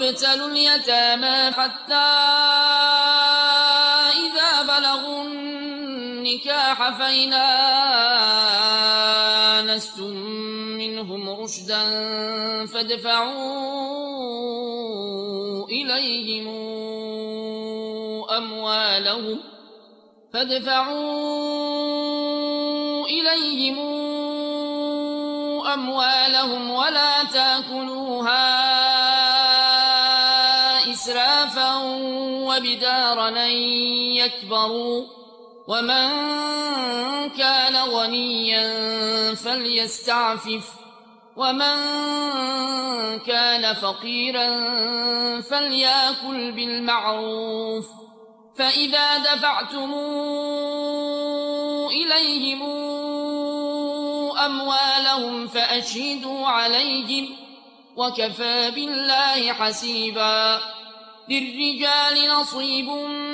ابتلوا اليتامى حتى إذا بلغوا النكاح فإن آنستم منهم رشدا فادفعوا إليهم أموالهم ولا تأكلوها إسرافا وبدارا أن يكبروا ومن كان غنيا فليستعفف ومن كان فقيرا فليأكل بالمعروف فإذا دفعتم إليهم أموالهم فأشهدوا عليهم وكفى بالله حسيبا للرجال نصيب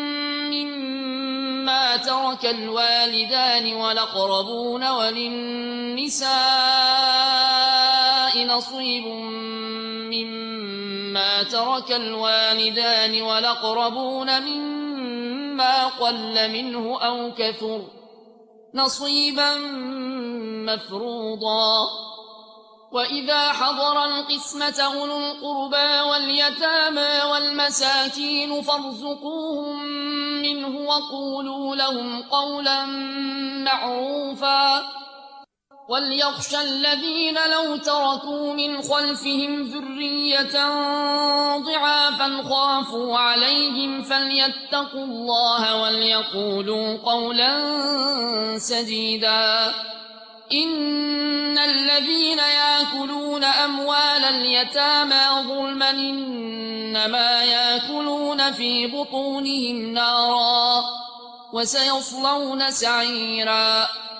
مما ترك الوالدان والأقربون وللنساء نصيب مما ترك الوالدان والأقربون مما قل منه أو كثر نصيبا مفروضا وإذا حضر القسمة أولو القربى واليتامى والمساكين فارزقوهم منه وقولوا لهم قولا معروفا وليخشى الذين لو تركوا من خلفهم ذرية ضعافا خافوا عليهم فليتقوا الله وليقولوا قولا سديدا إن الذين يأكلون أموال اليتامى ظلما إنما يأكلون في بطونهم نارا وسيصلون سعيرا